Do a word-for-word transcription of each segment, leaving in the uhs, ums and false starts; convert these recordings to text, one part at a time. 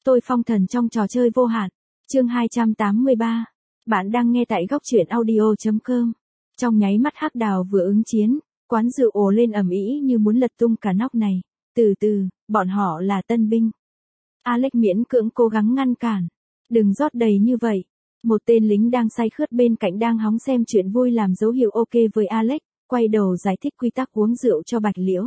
Tôi phong thần trong trò chơi vô hạn. Chương hai trăm tám mươi ba. Bạn đang nghe tại góc truyện audio chấm com. Trong nháy mắt Hắc Đào vừa ứng chiến, quán rượu ồ lên ầm ĩ như muốn lật tung cả nóc này. Từ từ, bọn họ là tân binh. Alex miễn cưỡng cố gắng ngăn cản. Đừng rót đầy như vậy. Một tên lính đang say khướt bên cạnh đang hóng xem chuyện vui làm dấu hiệu ok với Alex, quay đầu giải thích quy tắc uống rượu cho Bạch Liễu.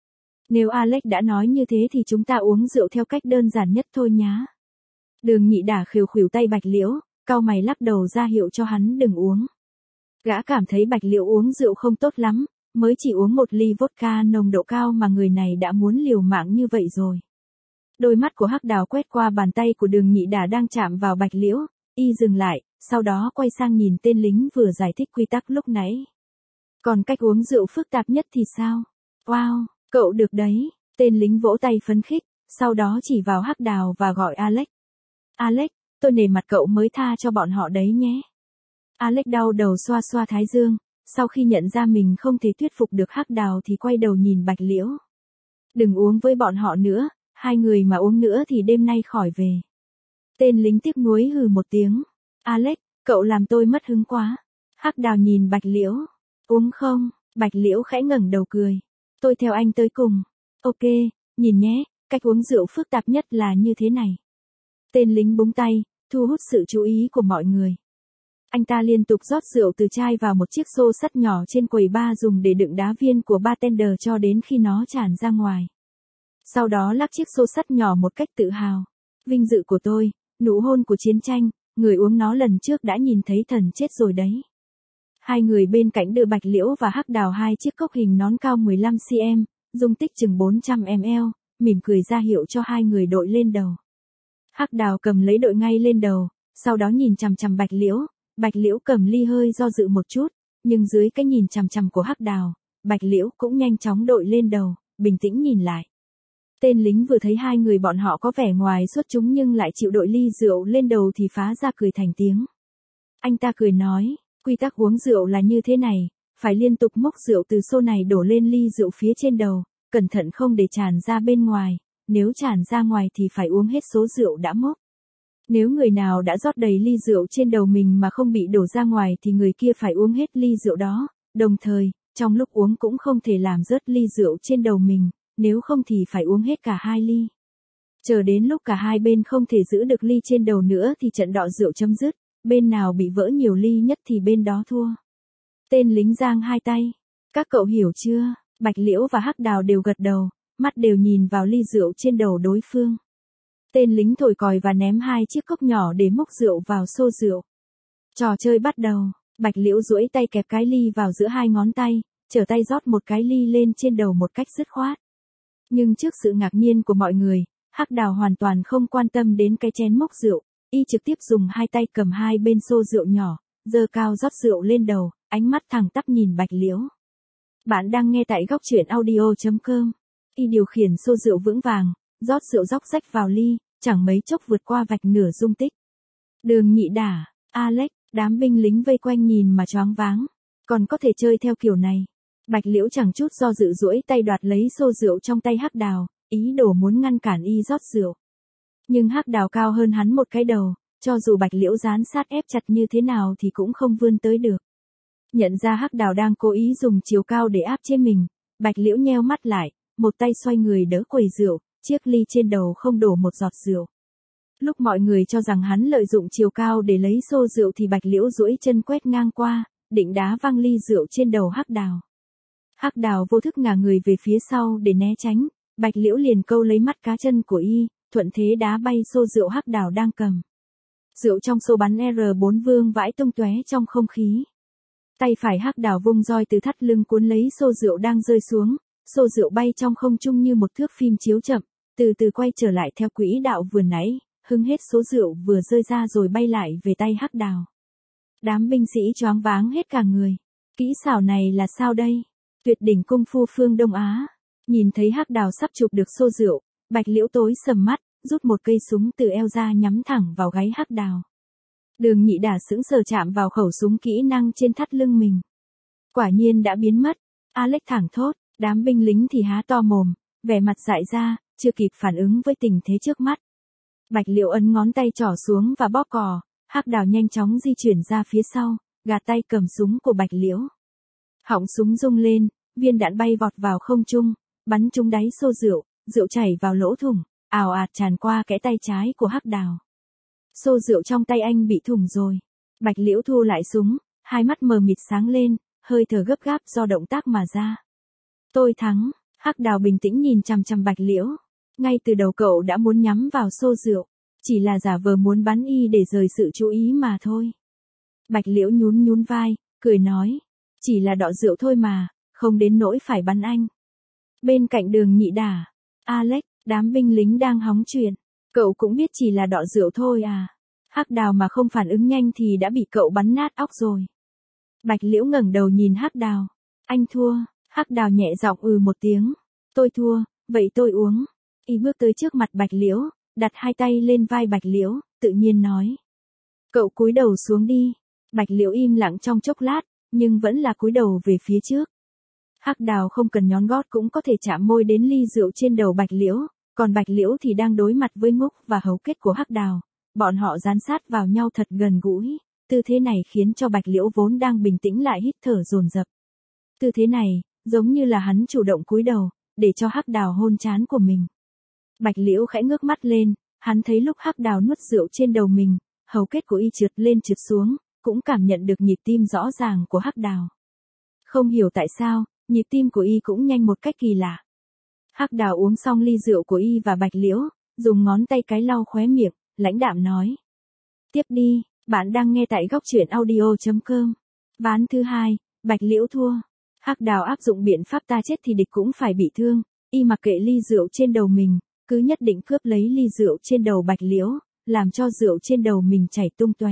Nếu Alex đã nói như thế thì chúng ta uống rượu theo cách đơn giản nhất thôi nhá. Đường Nhị Đả khều khuỷu tay Bạch Liễu, cau mày lắc đầu ra hiệu cho hắn đừng uống. Gã cảm thấy Bạch Liễu uống rượu không tốt lắm, mới chỉ uống một ly vodka nồng độ cao mà người này đã muốn liều mạng như vậy rồi. Đôi mắt của Hắc Đào quét qua bàn tay của Đường Nhị Đả đang chạm vào Bạch Liễu, y dừng lại, sau đó quay sang nhìn tên lính vừa giải thích quy tắc lúc nãy. Còn cách uống rượu phức tạp nhất thì sao? Wow, cậu được đấy, tên lính vỗ tay phấn khích, sau đó chỉ vào Hắc Đào và gọi Alex. Alex, tôi nể mặt cậu mới tha cho bọn họ đấy nhé. Alex đau đầu xoa xoa thái dương, sau khi nhận ra mình không thể thuyết phục được Hắc Đào thì quay đầu nhìn Bạch Liễu. Đừng uống với bọn họ nữa, hai người mà uống nữa thì đêm nay khỏi về. Tên lính tiếc nuối hừ một tiếng. Alex, cậu làm tôi mất hứng quá. Hắc Đào nhìn Bạch Liễu. Uống không? Bạch Liễu khẽ ngẩng đầu cười. Tôi theo anh tới cùng. Ok, nhìn nhé, cách uống rượu phức tạp nhất là như thế này. Tên lính búng tay, thu hút sự chú ý của mọi người. Anh ta liên tục rót rượu từ chai vào một chiếc xô sắt nhỏ trên quầy bar dùng để đựng đá viên của bartender cho đến khi nó tràn ra ngoài. Sau đó lắc chiếc xô sắt nhỏ một cách tự hào. Vinh dự của tôi, nụ hôn của chiến tranh, người uống nó lần trước đã nhìn thấy thần chết rồi đấy. Hai người bên cạnh đưa Bạch Liễu và Hắc Đào hai chiếc cốc hình nón cao mười lăm xăng-ti-mét, dung tích chừng bốn trăm mi li lít, mỉm cười ra hiệu cho hai người đội lên đầu. Hắc Đào cầm lấy đội ngay lên đầu, sau đó nhìn chằm chằm Bạch Liễu. Bạch Liễu cầm ly hơi do dự một chút, nhưng dưới cái nhìn chằm chằm của Hắc Đào, Bạch Liễu cũng nhanh chóng đội lên đầu, bình tĩnh nhìn lại. Tên lính vừa thấy hai người bọn họ có vẻ ngoài xuất chúng nhưng lại chịu đội ly rượu lên đầu thì phá ra cười thành tiếng. Anh ta cười nói, quy tắc uống rượu là như thế này, phải liên tục múc rượu từ xô này đổ lên ly rượu phía trên đầu, cẩn thận không để tràn ra bên ngoài, nếu tràn ra ngoài thì phải uống hết số rượu đã múc. Nếu người nào đã rót đầy ly rượu trên đầu mình mà không bị đổ ra ngoài thì người kia phải uống hết ly rượu đó, đồng thời, trong lúc uống cũng không thể làm rớt ly rượu trên đầu mình, nếu không thì phải uống hết cả hai ly. Chờ đến lúc cả hai bên không thể giữ được ly trên đầu nữa thì trận đọ rượu chấm dứt, bên nào bị vỡ nhiều ly nhất thì bên đó thua. Tên lính giang hai tay. Các cậu hiểu chưa? Bạch Liễu và Hắc Đào đều gật đầu, mắt đều nhìn vào ly rượu trên đầu đối phương. Tên lính thổi còi và ném hai chiếc cốc nhỏ để múc rượu vào xô rượu. Trò chơi bắt đầu, Bạch Liễu duỗi tay kẹp cái ly vào giữa hai ngón tay, trở tay rót một cái ly lên trên đầu một cách dứt khoát. Nhưng trước sự ngạc nhiên của mọi người, Hắc Đào hoàn toàn không quan tâm đến cái chén múc rượu, y trực tiếp dùng hai tay cầm hai bên xô rượu nhỏ, giơ cao rót rượu lên đầu, ánh mắt thẳng tắp nhìn Bạch Liễu. Bạn đang nghe tại góc truyện audio chấm com. Y điều khiển xô rượu vững vàng, rót rượu róc rách vào ly, chẳng mấy chốc vượt qua vạch nửa dung tích. Đường Nhị Đả, Alex, đám binh lính vây quanh nhìn mà choáng váng. Còn có thể chơi theo kiểu này. Bạch Liễu chẳng chút do dự duỗi tay đoạt lấy xô rượu trong tay Hắc Đào, ý đồ muốn ngăn cản y rót rượu. Nhưng Hắc Đào cao hơn hắn một cái đầu, cho dù Bạch Liễu dán sát ép chặt như thế nào thì cũng không vươn tới được. Nhận ra Hắc Đào đang cố ý dùng chiều cao để áp chế mình, Bạch Liễu nheo mắt lại, một tay xoay người đỡ quầy rượu, chiếc ly trên đầu không đổ một giọt rượu. Lúc mọi người cho rằng hắn lợi dụng chiều cao để lấy xô rượu thì Bạch Liễu duỗi chân quét ngang qua, định đá văng ly rượu trên đầu Hắc Đào. Hắc Đào vô thức ngả người về phía sau để né tránh, Bạch Liễu liền câu lấy mắt cá chân của y, thuận thế đá bay xô rượu Hắc Đào đang cầm. Rượu trong xô bắn rờ bốn vương vãi tung tóe trong không khí. Tay phải Hắc Đào vung roi từ thắt lưng cuốn lấy xô rượu đang rơi xuống, xô rượu bay trong không trung như một thước phim chiếu chậm, từ từ quay trở lại theo quỹ đạo vừa nãy, hứng hết số rượu vừa rơi ra rồi bay lại về tay Hắc Đào. Đám binh sĩ choáng váng hết cả người. Kỹ xảo này là sao đây? Tuyệt đỉnh cung phu phương Đông Á. Nhìn thấy Hắc Đào sắp chụp được xô rượu, Bạch Liễu tối sầm mắt, rút một cây súng từ eo ra nhắm thẳng vào gáy Hắc Đào. Đường Nhị Đả sững sờ chạm vào khẩu súng kỹ năng trên thắt lưng mình. Quả nhiên đã biến mất. Alex thẳng thốt, đám binh lính thì há to mồm, vẻ mặt dại ra, chưa kịp phản ứng với tình thế trước mắt. Bạch Liễu ấn ngón tay trỏ xuống và bóp cò, Hắc Đào nhanh chóng di chuyển ra phía sau, gạt tay cầm súng của Bạch Liễu. Họng súng rung lên, viên đạn bay vọt vào không trung, bắn trúng đáy xô rượu, rượu chảy vào lỗ thủng, ào ạt tràn qua kẽ tay trái của Hắc Đào. Xô rượu trong tay anh bị thủng rồi. Bạch Liễu thu lại súng, hai mắt mờ mịt sáng lên, hơi thở gấp gáp do động tác mà ra. Tôi thắng, Hắc Đào bình tĩnh nhìn chằm chằm Bạch Liễu. Ngay từ đầu cậu đã muốn nhắm vào xô rượu, chỉ là giả vờ muốn bắn y để rời sự chú ý mà thôi. Bạch Liễu nhún nhún vai, cười nói, chỉ là đọ rượu thôi mà, không đến nỗi phải bắn anh. Bên cạnh Đường Nhị Đả, Alex, đám binh lính đang hóng chuyện, cậu cũng biết chỉ là đọ rượu thôi à. Hắc Đào mà không phản ứng nhanh thì đã bị cậu bắn nát óc rồi. Bạch Liễu ngẩng đầu nhìn Hắc Đào, anh thua. Hắc Đào nhẹ giọng ừ một tiếng, tôi thua, vậy tôi uống. Y bước tới trước mặt Bạch Liễu, đặt hai tay lên vai Bạch Liễu, tự nhiên nói. Cậu cúi đầu xuống đi. Bạch Liễu im lặng trong chốc lát, nhưng vẫn là cúi đầu về phía trước. Hắc Đào không cần nhón gót cũng có thể chạm môi đến ly rượu trên đầu Bạch Liễu, còn Bạch Liễu thì đang đối mặt với ngúc và hấu kết của Hắc Đào. Bọn họ dán sát vào nhau thật gần gũi, tư thế này khiến cho Bạch Liễu vốn đang bình tĩnh lại hít thở dồn dập. Tư thế này, giống như là hắn chủ động cúi đầu, để cho Hắc Đào hôn trán của mình. Bạch Liễu khẽ ngước mắt lên, hắn thấy lúc Hắc Đào nuốt rượu trên đầu mình, hầu kết của y trượt lên trượt xuống, cũng cảm nhận được nhịp tim rõ ràng của Hắc Đào. Không hiểu tại sao, nhịp tim của y cũng nhanh một cách kỳ lạ. Hắc Đào uống xong ly rượu của y và Bạch Liễu, dùng ngón tay cái lau khóe miệng, lãnh đạm nói. Tiếp đi, bạn đang nghe tại góc truyện audio chấm com. Ván thứ hai, Bạch Liễu thua. Hắc Đào áp dụng biện pháp ta chết thì địch cũng phải bị thương, y mặc kệ ly rượu trên đầu mình, cứ nhất định cướp lấy ly rượu trên đầu Bạch Liễu, làm cho rượu trên đầu mình chảy tung tóe.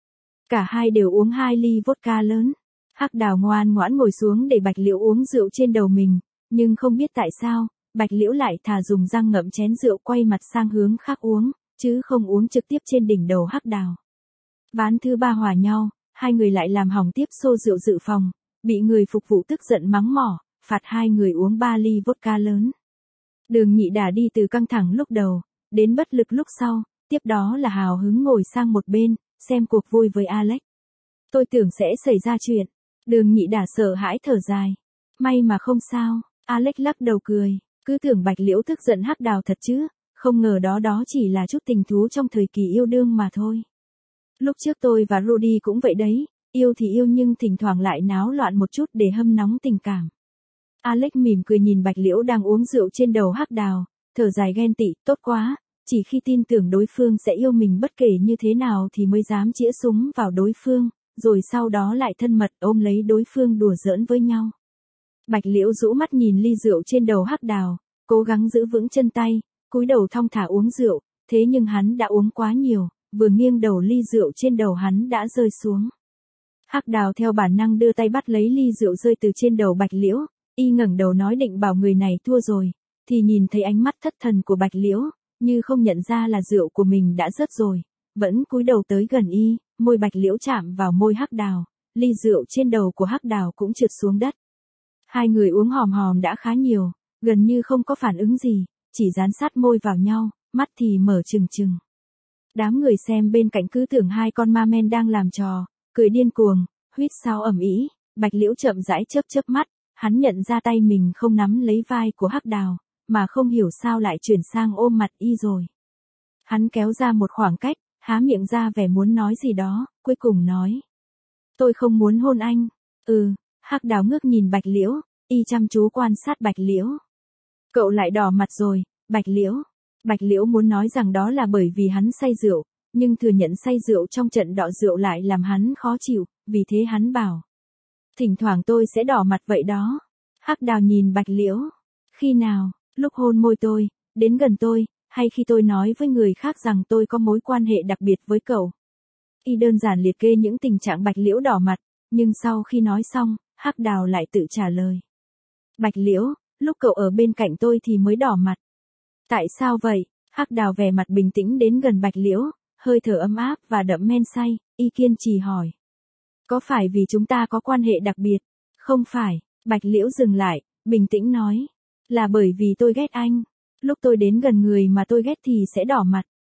Cả hai đều uống hai ly vodka lớn. Hắc Đào ngoan ngoãn ngồi xuống để Bạch Liễu uống rượu trên đầu mình, nhưng không biết tại sao, Bạch Liễu lại thà dùng răng ngậm chén rượu quay mặt sang hướng khác uống, chứ không uống trực tiếp trên đỉnh đầu Hắc Đào. Ván thứ ba hòa nhau, hai người lại làm hỏng tiếp xô rượu dự phòng, bị người phục vụ tức giận mắng mỏ, phạt hai người uống ba ly vodka lớn. Đường Nhị Đả đi từ căng thẳng lúc đầu, đến bất lực lúc sau, tiếp đó là hào hứng ngồi sang một bên, xem cuộc vui với Alex. Tôi tưởng sẽ xảy ra chuyện. Đường Nhị Đả sợ hãi thở dài. May mà không sao, Alex lắc đầu cười, cứ tưởng Bạch Liễu tức giận Hắc Đào thật chứ, không ngờ đó đó chỉ là chút tình thú trong thời kỳ yêu đương mà thôi. Lúc trước tôi và Rudy cũng vậy đấy, yêu thì yêu nhưng thỉnh thoảng lại náo loạn một chút để hâm nóng tình cảm. Alex mỉm cười nhìn Bạch Liễu đang uống rượu trên đầu Hắc Đào, thở dài ghen tị, tốt quá, chỉ khi tin tưởng đối phương sẽ yêu mình bất kể như thế nào thì mới dám chĩa súng vào đối phương, rồi sau đó lại thân mật ôm lấy đối phương đùa giỡn với nhau. Bạch Liễu rũ mắt nhìn ly rượu trên đầu Hắc Đào, cố gắng giữ vững chân tay, cúi đầu thong thả uống rượu, thế nhưng hắn đã uống quá nhiều, vừa nghiêng đầu ly rượu trên đầu hắn đã rơi xuống. Hắc Đào theo bản năng đưa tay bắt lấy ly rượu rơi từ trên đầu Bạch Liễu, y ngẩng đầu nói định bảo người này thua rồi, thì nhìn thấy ánh mắt thất thần của Bạch Liễu, như không nhận ra là rượu của mình đã rớt rồi, vẫn cúi đầu tới gần y, môi Bạch Liễu chạm vào môi Hắc Đào, ly rượu trên đầu của Hắc Đào cũng trượt xuống đất. Hai người uống hòm hòm đã khá nhiều, gần như không có phản ứng gì, chỉ dán sát môi vào nhau, mắt thì mở trừng trừng. Đám người xem bên cạnh cứ tưởng hai con ma men đang làm trò, cười điên cuồng, huýt sáo ầm ĩ. Bạch Liễu chậm rãi chớp chớp mắt, hắn nhận ra tay mình không nắm lấy vai của Hắc Đào, mà không hiểu sao lại chuyển sang ôm mặt y rồi. Hắn kéo ra một khoảng cách, há miệng ra vẻ muốn nói gì đó, cuối cùng nói. Tôi không muốn hôn anh. Ừ, Hắc Đào ngước nhìn Bạch Liễu, y chăm chú quan sát Bạch Liễu. Cậu lại đỏ mặt rồi, Bạch Liễu. Bạch Liễu muốn nói rằng đó là bởi vì hắn say rượu, nhưng thừa nhận say rượu trong trận đọ rượu lại làm hắn khó chịu, vì thế hắn bảo. Thỉnh thoảng tôi sẽ đỏ mặt vậy đó. Hắc Đào nhìn Bạch Liễu. Khi nào, lúc hôn môi tôi, đến gần tôi, hay khi tôi nói với người khác rằng tôi có mối quan hệ đặc biệt với cậu? Y đơn giản liệt kê những tình trạng Bạch Liễu đỏ mặt, nhưng sau khi nói xong, Hắc Đào lại tự trả lời. Bạch Liễu, lúc cậu ở bên cạnh tôi thì mới đỏ mặt. Tại sao vậy? Hắc Đào vẻ mặt bình tĩnh đến gần Bạch Liễu, hơi thở ấm áp và đậm men say, y kiên trì hỏi. Có phải vì chúng ta có quan hệ đặc biệt? Không phải, Bạch Liễu dừng lại, bình tĩnh nói. Là bởi vì tôi ghét anh. Lúc tôi đến gần người mà tôi ghét thì sẽ đỏ mặt.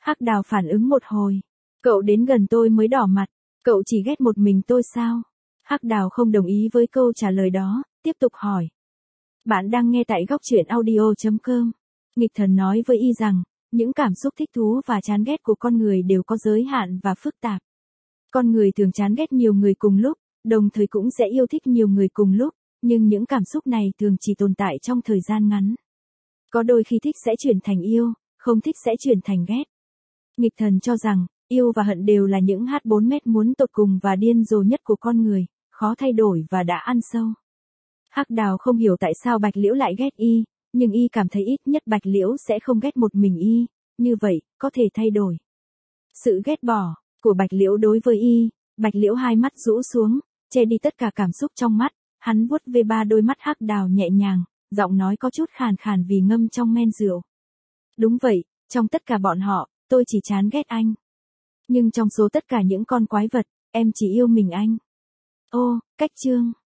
Hắc Đào phản ứng một hồi. Cậu đến gần tôi mới đỏ mặt, cậu chỉ ghét một mình tôi sao? Hắc Đào không đồng ý với câu trả lời đó, tiếp tục hỏi. Bạn đang nghe tại góc truyện audio chấm com. Nghịch Thần nói với y rằng, những cảm xúc thích thú và chán ghét của con người đều có giới hạn và phức tạp. Con người thường chán ghét nhiều người cùng lúc, đồng thời cũng sẽ yêu thích nhiều người cùng lúc, nhưng những cảm xúc này thường chỉ tồn tại trong thời gian ngắn. Có đôi khi thích sẽ chuyển thành yêu, không thích sẽ chuyển thành ghét. Nghịch Thần cho rằng, yêu và hận đều là những hát bốn mét muốn tột cùng và điên rồ nhất của con người, khó thay đổi và đã ăn sâu. Hắc Đào không hiểu tại sao Bạch Liễu lại ghét y, nhưng y cảm thấy ít nhất Bạch Liễu sẽ không ghét một mình y, như vậy, có thể thay đổi. Sự ghét bỏ của Bạch Liễu đối với y, Bạch Liễu hai mắt rũ xuống, che đi tất cả cảm xúc trong mắt, hắn vuốt về ba đôi mắt Hắc Đào nhẹ nhàng, giọng nói có chút khàn khàn vì ngâm trong men rượu. Đúng vậy, trong tất cả bọn họ, tôi chỉ chán ghét anh. Nhưng trong số tất cả những con quái vật, em chỉ yêu mình anh. Ô, cách chương.